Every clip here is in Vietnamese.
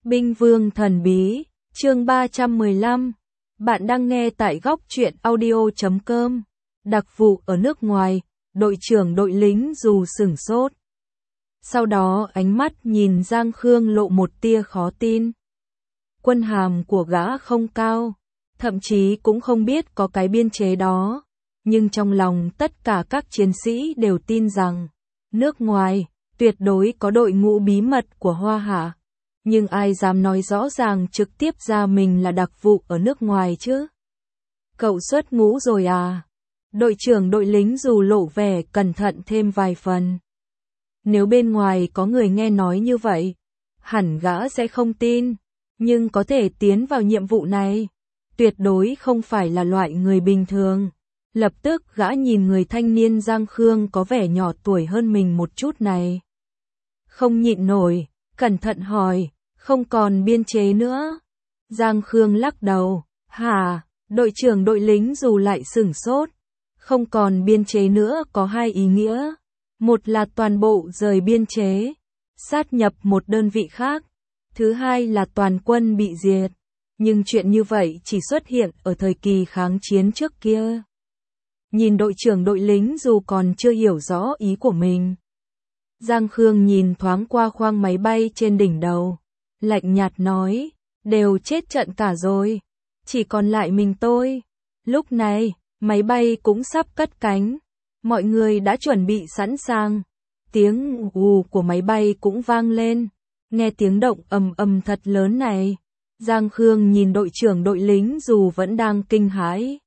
Binh vương thần bí, chương 315. Bạn đang nghe tại góc truyện audio.com. Đặc vụ ở nước ngoài, đội trưởng đội lính dù sửng sốt. Sau đó ánh mắt nhìn Giang Khương lộ một tia khó tin. Quân hàm của gã không cao, thậm chí cũng không biết có cái biên chế đó. Nhưng trong lòng tất cả các chiến sĩ đều tin rằng, nước ngoài, tuyệt đối có đội ngũ bí mật của Hoa Hạ. Nhưng ai dám nói rõ ràng trực tiếp ra mình là đặc vụ ở nước ngoài chứ? Cậu xuất ngũ rồi à? Đội trưởng đội lính dù lộ vẻ cẩn thận thêm vài phần. Nếu bên ngoài có người nghe nói như vậy, hẳn gã sẽ không tin. Nhưng có thể tiến vào nhiệm vụ này, tuyệt đối không phải là loại người bình thường. Lập tức gã nhìn người thanh niên Giang Khương có vẻ nhỏ tuổi hơn mình một chút này. Không nhịn nổi, cẩn thận hỏi, không còn biên chế nữa. Giang Khương lắc đầu, hả, đội trưởng đội lính dù lại sửng sốt. Không còn biên chế nữa có hai ý nghĩa. Một là toàn bộ rời biên chế, sát nhập một đơn vị khác. Thứ hai là toàn quân bị diệt. Nhưng chuyện như vậy chỉ xuất hiện ở thời kỳ kháng chiến trước kia. Nhìn đội trưởng đội lính dù còn chưa hiểu rõ ý của mình. Giang Khương nhìn thoáng qua khoang máy bay trên đỉnh đầu. Lạnh nhạt nói, đều chết trận cả rồi. Chỉ còn lại mình tôi. Lúc này, máy bay cũng sắp cất cánh. Mọi người đã chuẩn bị sẵn sàng. Tiếng gù của máy bay cũng vang lên. Nghe tiếng động ầm ầm thật lớn này. Giang Khương nhìn đội trưởng đội lính dù vẫn đang kinh hãi.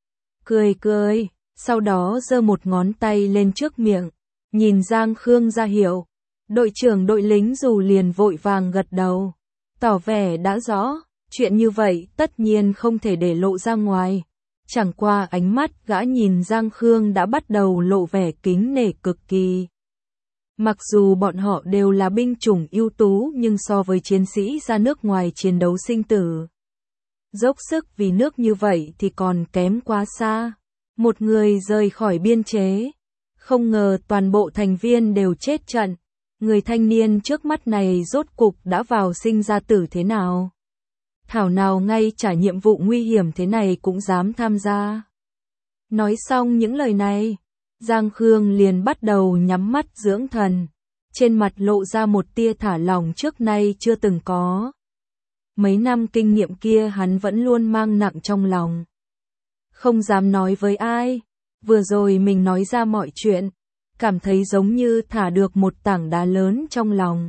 Cười, sau đó giơ một ngón tay lên trước miệng. Nhìn Giang Khương ra hiệu. Đội trưởng đội lính dù liền vội vàng gật đầu. Tỏ vẻ đã rõ, chuyện như vậy tất nhiên không thể để lộ ra ngoài. Chẳng qua ánh mắt gã nhìn Giang Khương đã bắt đầu lộ vẻ kính nể cực kỳ. Mặc dù bọn họ đều là binh chủng ưu tú nhưng so với chiến sĩ ra nước ngoài chiến đấu sinh tử, dốc sức vì nước như vậy thì còn kém quá xa. Một người rời khỏi biên chế, không ngờ toàn bộ thành viên đều chết trận. Người thanh niên trước mắt này rốt cục đã vào sinh ra tử thế nào? Thảo nào ngay cả nhiệm vụ nguy hiểm thế này cũng dám tham gia. Nói xong những lời này, Giang Khương liền bắt đầu nhắm mắt dưỡng thần. Trên mặt lộ ra một tia thả lỏng trước nay chưa từng có. Mấy năm kinh nghiệm kia hắn vẫn luôn mang nặng trong lòng. Không dám nói với ai. Vừa rồi mình nói ra mọi chuyện. Cảm thấy giống như thả được một tảng đá lớn trong lòng.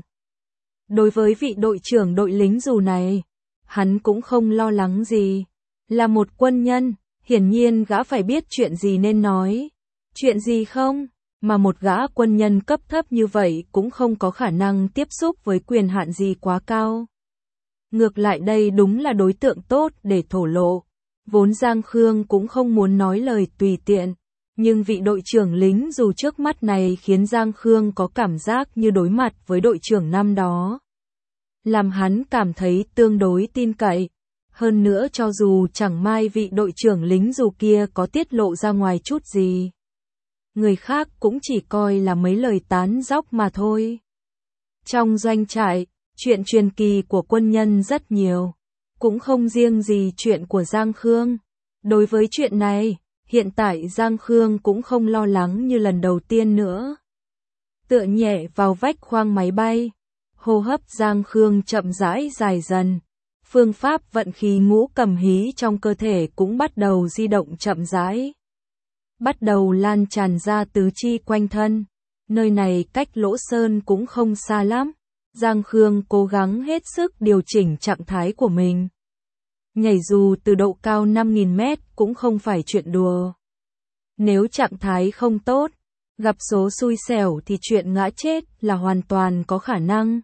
Đối với vị đội trưởng đội lính dù này, hắn cũng không lo lắng gì. Là một quân nhân, hiển nhiên gã phải biết chuyện gì nên nói. Chuyện gì không? Mà một gã quân nhân cấp thấp như vậy cũng không có khả năng tiếp xúc với quyền hạn gì quá cao. Ngược lại đây đúng là đối tượng tốt để thổ lộ. Vốn Giang Khương cũng không muốn nói lời tùy tiện. Nhưng vị đội trưởng lính dù trước mắt này khiến Giang Khương có cảm giác như đối mặt với đội trưởng năm đó. Làm hắn cảm thấy tương đối tin cậy. Hơn nữa cho dù chẳng may vị đội trưởng lính dù kia có tiết lộ ra ngoài chút gì, người khác cũng chỉ coi là mấy lời tán dóc mà thôi. Trong doanh trại, chuyện truyền kỳ của quân nhân rất nhiều. Cũng không riêng gì chuyện của Giang Khương. Đối với chuyện này, hiện tại Giang Khương cũng không lo lắng như lần đầu tiên nữa. Tựa nhẹ vào vách khoang máy bay, hô hấp Giang Khương chậm rãi dài dần. Phương pháp vận khí ngũ cầm hí trong cơ thể cũng bắt đầu di động chậm rãi. Bắt đầu lan tràn ra tứ chi quanh thân. Nơi này cách Lỗ Sơn cũng không xa lắm. Giang Khương cố gắng hết sức điều chỉnh trạng thái của mình. Nhảy dù từ độ cao 5.000 mét cũng không phải chuyện đùa. Nếu trạng thái không tốt, gặp số xui xẻo thì chuyện ngã chết là hoàn toàn có khả năng.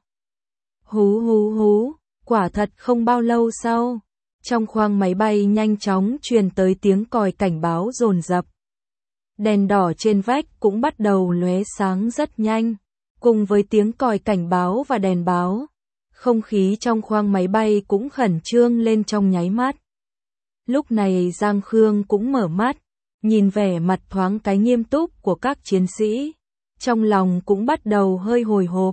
Hú, quả thật không bao lâu sau, trong khoang máy bay nhanh chóng truyền tới tiếng còi cảnh báo dồn dập. Đèn đỏ trên vách cũng bắt đầu lóe sáng rất nhanh, cùng với tiếng còi cảnh báo và đèn báo. Không khí trong khoang máy bay cũng khẩn trương lên trong nháy mắt. Lúc này Giang Khương cũng mở mắt, nhìn vẻ mặt thoáng cái nghiêm túc của các chiến sĩ. Trong lòng cũng bắt đầu hơi hồi hộp.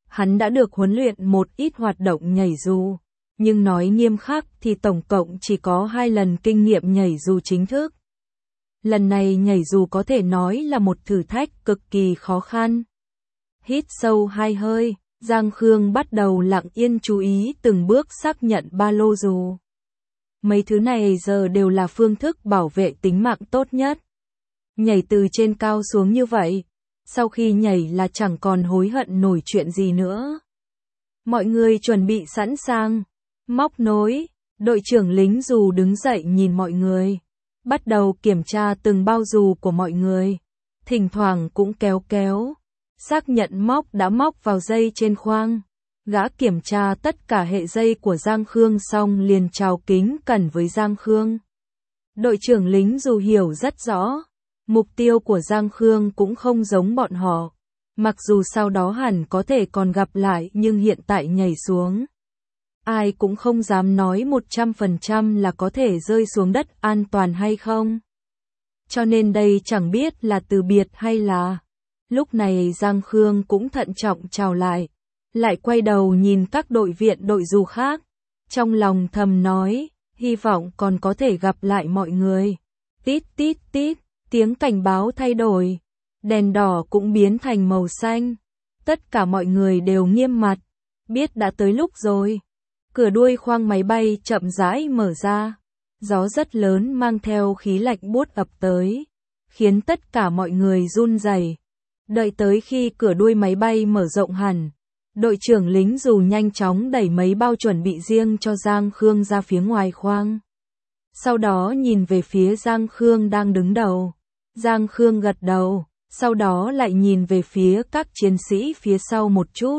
Hắn đã được huấn luyện một ít hoạt động nhảy dù, nhưng nói nghiêm khắc thì tổng cộng chỉ có 2 lần kinh nghiệm nhảy dù chính thức. Lần này nhảy dù có thể nói là một thử thách cực kỳ khó khăn. Hít sâu 2 hơi, Giang Khương bắt đầu lặng yên chú ý từng bước xác nhận ba lô dù. Mấy thứ này giờ đều là phương thức bảo vệ tính mạng tốt nhất. Nhảy từ trên cao xuống như vậy, sau khi nhảy là chẳng còn hối hận nổi chuyện gì nữa. Mọi người chuẩn bị sẵn sàng. Móc nối, đội trưởng lính dù đứng dậy nhìn mọi người, bắt đầu kiểm tra từng bao dù của mọi người, thỉnh thoảng cũng kéo, xác nhận móc đã móc vào dây trên khoang. Gã kiểm tra tất cả hệ dây của Giang Khương xong liền chào kính cẩn với Giang Khương. Đội trưởng lính dù hiểu rất rõ, mục tiêu của Giang Khương cũng không giống bọn họ, mặc dù sau đó hẳn có thể còn gặp lại nhưng hiện tại nhảy xuống. Ai cũng không dám nói 100% là có thể rơi xuống đất an toàn hay không. Cho nên đây chẳng biết là từ biệt hay là. Lúc này Giang Khương cũng thận trọng chào lại quay đầu nhìn các đội viện đội dù khác. Trong lòng thầm nói, hy vọng còn có thể gặp lại mọi người. Tít tít tít, tiếng cảnh báo thay đổi. Đèn đỏ cũng biến thành màu xanh. Tất cả mọi người đều nghiêm mặt, biết đã tới lúc rồi. Cửa đuôi khoang máy bay chậm rãi mở ra. Gió rất lớn mang theo khí lạnh buốt ập tới, khiến tất cả mọi người run rẩy. Đợi tới khi cửa đuôi máy bay mở rộng hẳn, đội trưởng lính dù nhanh chóng đẩy mấy bao chuẩn bị riêng cho Giang Khương ra phía ngoài khoang. Sau đó nhìn về phía Giang Khương đang đứng đầu. Giang Khương gật đầu, sau đó lại nhìn về phía các chiến sĩ phía sau một chút.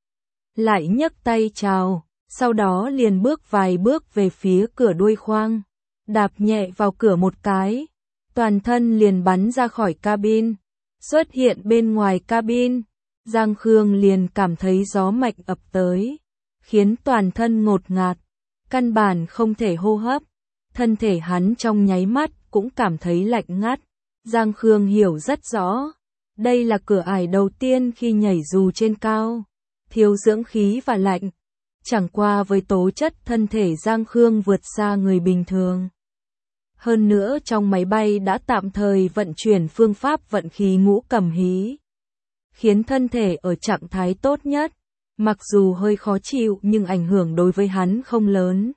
Lại nhấc tay chào, sau đó liền bước vài bước về phía cửa đuôi khoang. Đạp nhẹ vào cửa một cái, toàn thân liền bắn ra khỏi cabin. Xuất hiện bên ngoài cabin, Giang Khương liền cảm thấy gió mạnh ập tới, khiến toàn thân ngột ngạt, căn bản không thể hô hấp. Thân thể hắn trong nháy mắt cũng cảm thấy lạnh ngắt. Giang Khương hiểu rất rõ, đây là cửa ải đầu tiên khi nhảy dù trên cao, thiếu dưỡng khí và lạnh. Chẳng qua với tố chất thân thể Giang Khương vượt xa người bình thường. Hơn nữa trong máy bay đã tạm thời vận chuyển phương pháp vận khí ngũ cầm hí, khiến thân thể ở trạng thái tốt nhất, mặc dù hơi khó chịu nhưng ảnh hưởng đối với hắn không lớn.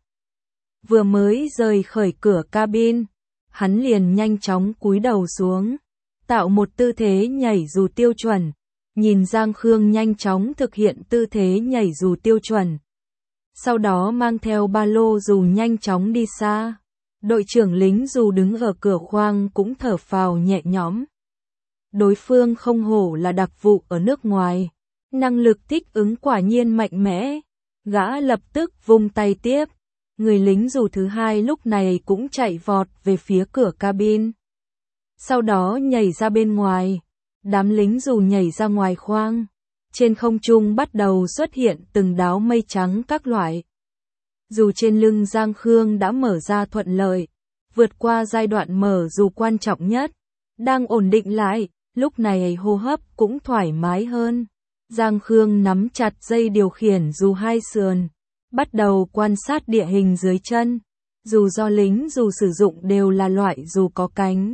Vừa mới rời khỏi cửa cabin, hắn liền nhanh chóng cúi đầu xuống, tạo một tư thế nhảy dù tiêu chuẩn, nhìn Giang Khương nhanh chóng thực hiện tư thế nhảy dù tiêu chuẩn. Sau đó mang theo ba lô dù nhanh chóng đi xa. Đội trưởng lính dù đứng ở cửa khoang cũng thở phào nhẹ nhõm. Đối phương không hổ là đặc vụ ở nước ngoài, năng lực thích ứng quả nhiên mạnh mẽ. Gã lập tức vung tay tiếp. Người lính dù thứ hai lúc này cũng chạy vọt về phía cửa cabin. Sau đó nhảy ra bên ngoài. Đám lính dù nhảy ra ngoài khoang. Trên không trung bắt đầu xuất hiện từng đám mây trắng các loại. Dù trên lưng Giang Khương đã mở ra thuận lợi, vượt qua giai đoạn mở dù quan trọng nhất, đang ổn định lại, lúc này hô hấp cũng thoải mái hơn. Giang Khương nắm chặt dây điều khiển dù hai sườn, bắt đầu quan sát địa hình dưới chân. Dù do lính dù sử dụng đều là loại dù có cánh,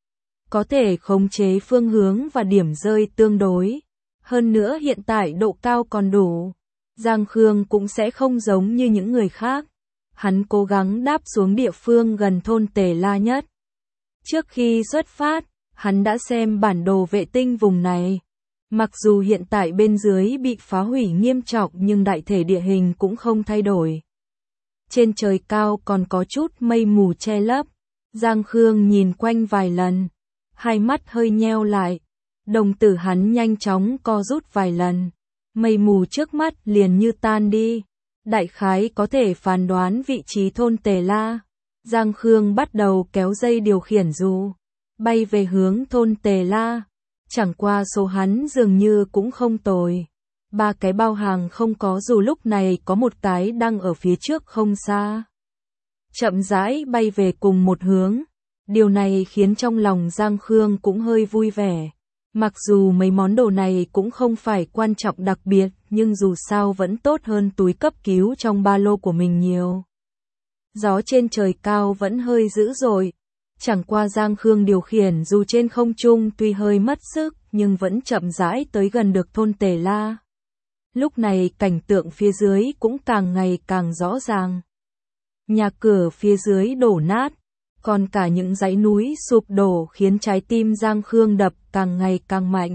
có thể khống chế phương hướng và điểm rơi tương đối. Hơn nữa hiện tại độ cao còn đủ. Giang Khương cũng sẽ không giống như những người khác. Hắn cố gắng đáp xuống địa phương gần thôn Tề La nhất. Trước khi xuất phát, hắn đã xem bản đồ vệ tinh vùng này. Mặc dù hiện tại bên dưới bị phá hủy nghiêm trọng nhưng đại thể địa hình cũng không thay đổi. Trên trời cao còn có chút mây mù che lấp. Giang Khương nhìn quanh vài lần, hai mắt hơi nheo lại. Đồng tử hắn nhanh chóng co rút vài lần. Mây mù trước mắt liền như tan đi. Đại khái có thể phán đoán vị trí thôn Tề La. Giang Khương bắt đầu kéo dây điều khiển dù, bay về hướng thôn Tề La. Chẳng qua số hắn dường như cũng không tồi. 3 cái bao hàng không có dù lúc này có một cái đang ở phía trước không xa. Chậm rãi bay về cùng một hướng. Điều này khiến trong lòng Giang Khương cũng hơi vui vẻ. Mặc dù mấy món đồ này cũng không phải quan trọng đặc biệt, nhưng dù sao vẫn tốt hơn túi cấp cứu trong ba lô của mình nhiều. Gió trên trời cao vẫn hơi dữ dội, chẳng qua Giang Khương điều khiển dù trên không trung tuy hơi mất sức nhưng vẫn chậm rãi tới gần được thôn Tề La. Lúc này cảnh tượng phía dưới cũng càng ngày càng rõ ràng. Nhà cửa phía dưới đổ nát, còn cả những dãy núi sụp đổ khiến trái tim Giang Khương đập càng ngày càng mạnh.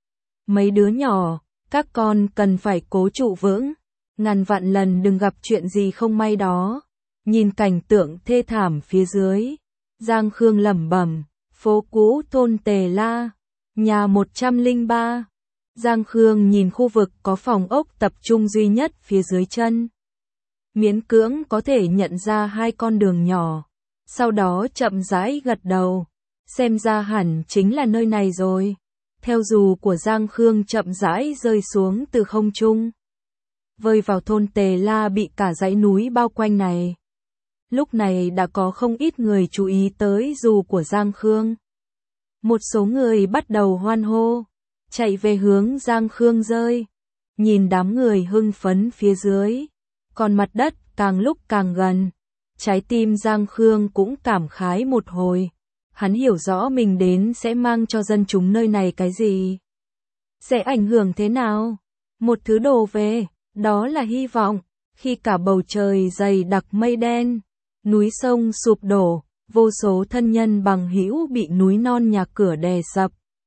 Mấy đứa nhỏ, các con cần phải cố trụ vững, ngàn vạn lần đừng gặp chuyện gì không may đó. Nhìn cảnh tượng thê thảm phía dưới, Giang Khương lẩm bẩm, phố cũ thôn Tề La, nhà 103. Giang Khương nhìn khu vực có phòng ốc tập trung duy nhất phía dưới chân. Miễn cưỡng có thể nhận ra hai con đường nhỏ, sau đó chậm rãi gật đầu, xem ra hẳn chính là nơi này rồi. Theo dù của Giang Khương chậm rãi rơi xuống từ không trung, vơi vào thôn Tề La bị cả dãy núi bao quanh này. Lúc này đã có không ít người chú ý tới dù của Giang Khương. Một số người bắt đầu hoan hô, chạy về hướng Giang Khương rơi. Nhìn đám người hưng phấn phía dưới, còn mặt đất càng lúc càng gần. Trái tim Giang Khương cũng cảm khái một hồi. Hắn hiểu rõ mình đến sẽ mang cho dân chúng nơi này cái gì, sẽ ảnh hưởng thế nào. Một thứ đồ về, đó là hy vọng. Khi cả bầu trời dày đặc mây đen, núi sông sụp đổ, vô số thân nhân bằng hữu bị núi non nhà cửa đè sập.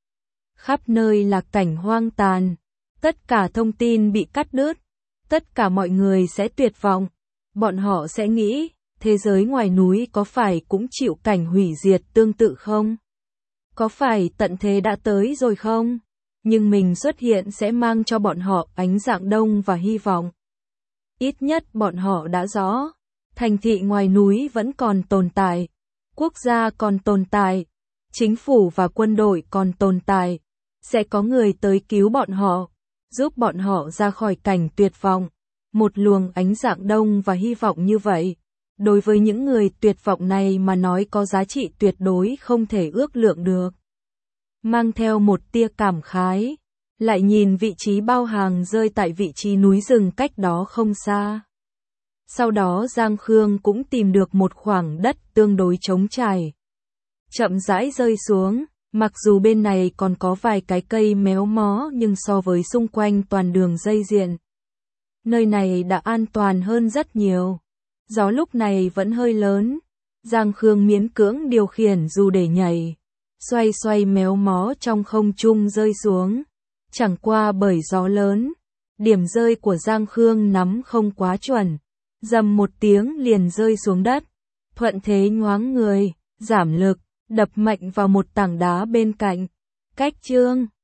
Khắp nơi là cảnh hoang tàn, tất cả thông tin bị cắt đứt, tất cả mọi người sẽ tuyệt vọng. Bọn họ sẽ nghĩ, thế giới ngoài núi có phải cũng chịu cảnh hủy diệt tương tự không? Có phải tận thế đã tới rồi không? Nhưng mình xuất hiện sẽ mang cho bọn họ ánh dạng đông và hy vọng. Ít nhất bọn họ đã rõ, thành thị ngoài núi vẫn còn tồn tại, quốc gia còn tồn tại, chính phủ và quân đội còn tồn tại, sẽ có người tới cứu bọn họ, giúp bọn họ ra khỏi cảnh tuyệt vọng. Một luồng ánh dạng đông và hy vọng như vậy, đối với những người tuyệt vọng này mà nói có giá trị tuyệt đối không thể ước lượng được. Mang theo một tia cảm khái, lại nhìn vị trí bao hàng rơi tại vị trí núi rừng cách đó không xa. Sau đó Giang Khương cũng tìm được một khoảng đất tương đối trống trải. Chậm rãi rơi xuống, mặc dù bên này còn có vài cái cây méo mó nhưng so với xung quanh toàn đường dây diện, nơi này đã an toàn hơn rất nhiều. Gió lúc này vẫn hơi lớn, Giang Khương miễn cưỡng điều khiển dù để nhảy, xoay xoay méo mó trong không trung rơi xuống. Chẳng qua bởi gió lớn, điểm rơi của Giang Khương nắm không quá chuẩn, dầm một tiếng liền rơi xuống đất, thuận thế nhoáng người, giảm lực, đập mạnh vào một tảng đá bên cạnh. Cách chương